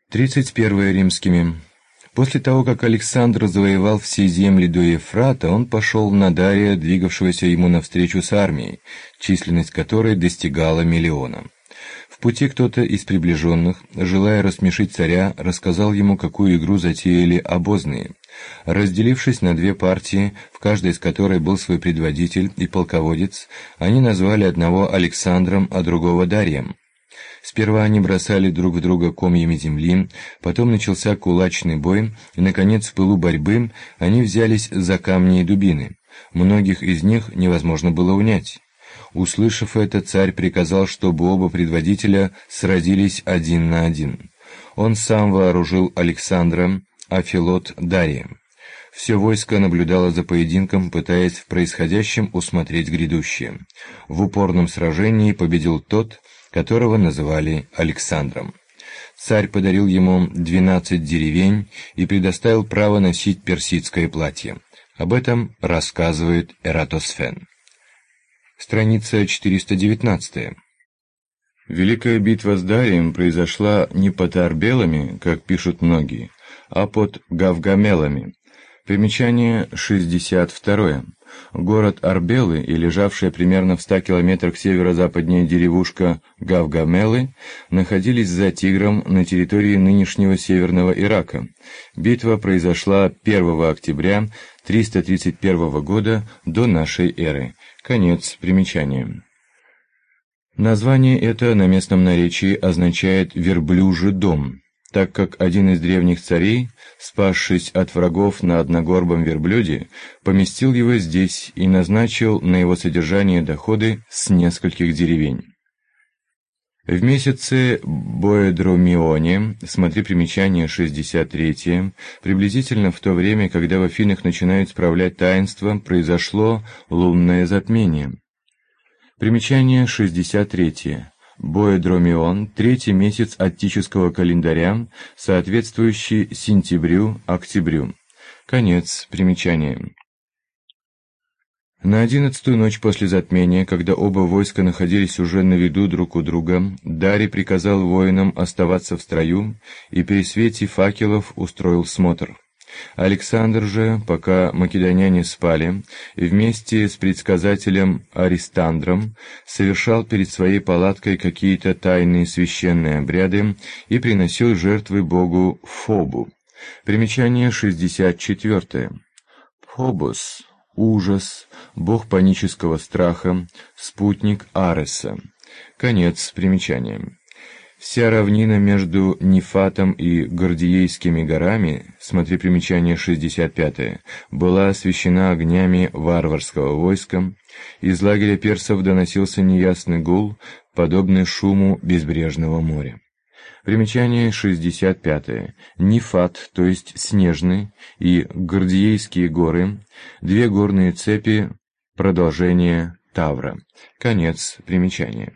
31 римскими. После того, как Александр завоевал все земли до Ефрата, он пошел на Дария, двигавшегося ему навстречу с армией, численность которой достигала 1 миллиона. В пути кто-то из приближенных, желая рассмешить царя, рассказал ему, какую игру затеяли обозные. Разделившись на две партии, в каждой из которой был свой предводитель и полководец, они назвали одного Александром, а другого Дарием. Сперва они бросали друг в друга комьями земли, потом начался кулачный бой, и, наконец, в пылу борьбы они взялись за камни и дубины. Многих из них невозможно было унять. Услышав это, царь приказал, чтобы оба предводителя сразились 1 на 1. Он сам вооружил Александра, а Филот — Дария. Все войско наблюдало за поединком, пытаясь в происходящем усмотреть грядущее. В упорном сражении победил тот, которого называли Александром. Царь подарил ему 12 деревень и предоставил право носить персидское платье. Об этом рассказывает Эратосфен. Страница 419. Великая битва с Дарием произошла не под Арбелами, как пишут многие, а под Гавгамелами. Примечание 62. Город Арбелы и лежавшая примерно в 100 километрах северо-западнее деревушка Гавгамелы находились за Тигром на территории нынешнего Северного Ирака. Битва произошла 1 октября 331 года до нашей эры. Конец примечания. Название это на местном наречии означает «верблюжий дом», так как один из древних царей, спасшись от врагов на одногорбом верблюде, поместил его здесь и назначил на его содержание доходы с нескольких деревень. В месяце Боэдромионе, смотри примечание 63, приблизительно в то время, когда в Афинах начинают справлять таинство, произошло лунное затмение. Примечание 63. Боэдромион, 3-й месяц аттического календаря, соответствующий сентябрю-октябрю. Конец примечания. На 11-ю ночь после затмения, когда оба войска находились уже на виду друг у друга, Дарий приказал воинам оставаться в строю и при свете факелов устроил смотр. Александр же, пока македоняне спали, вместе с предсказателем Аристандром совершал перед своей палаткой какие-то тайные священные обряды и приносил жертвы богу Фобу. Примечание 64. Фобос — ужас, бог панического страха, спутник Ареса. Конец примечания. Вся равнина между Нефатом и Гордиейскими горами, смотри примечание 65, была освещена огнями варварского войска. Из лагеря персов доносился неясный гул, подобный шуму безбрежного моря. Примечание 65. Нефат, то есть снежный, и Гордиейские горы, две горные цепи, продолжение Тавра. Конец примечания.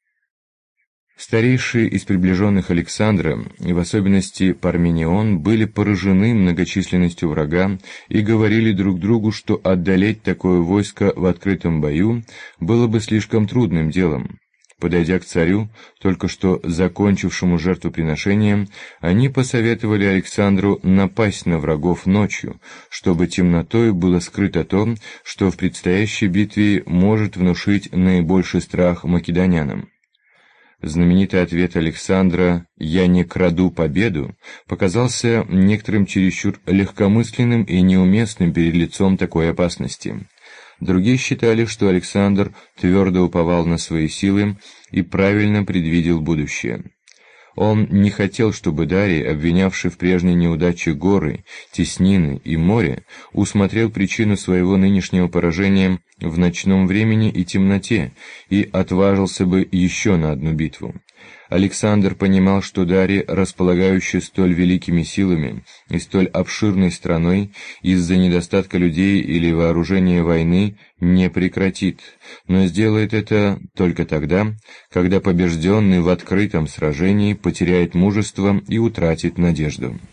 Старейшие из приближенных Александра, и в особенности Парменион, были поражены многочисленностью врага и говорили друг другу, что одолеть такое войско в открытом бою было бы слишком трудным делом. Подойдя к царю, только что закончившему жертвоприношение, они посоветовали Александру напасть на врагов ночью, чтобы темнотой было скрыто то, что в предстоящей битве может внушить наибольший страх македонянам. Знаменитый ответ Александра «Я не краду победу» показался некоторым чересчур легкомысленным и неуместным перед лицом такой опасности. Другие считали, что Александр твердо уповал на свои силы и правильно предвидел будущее. Он не хотел, чтобы Дарий, обвинявший в прежней неудаче горы, теснины и море, усмотрел причину своего нынешнего поражения в ночном времени и темноте и отважился бы еще на одну битву. Александр понимал, что Дарий, располагающий столь великими силами и столь обширной страной, из-за недостатка людей или вооружения войны не прекратит, но сделает это только тогда, когда побежденный в открытом сражении потеряет мужество и утратит надежду.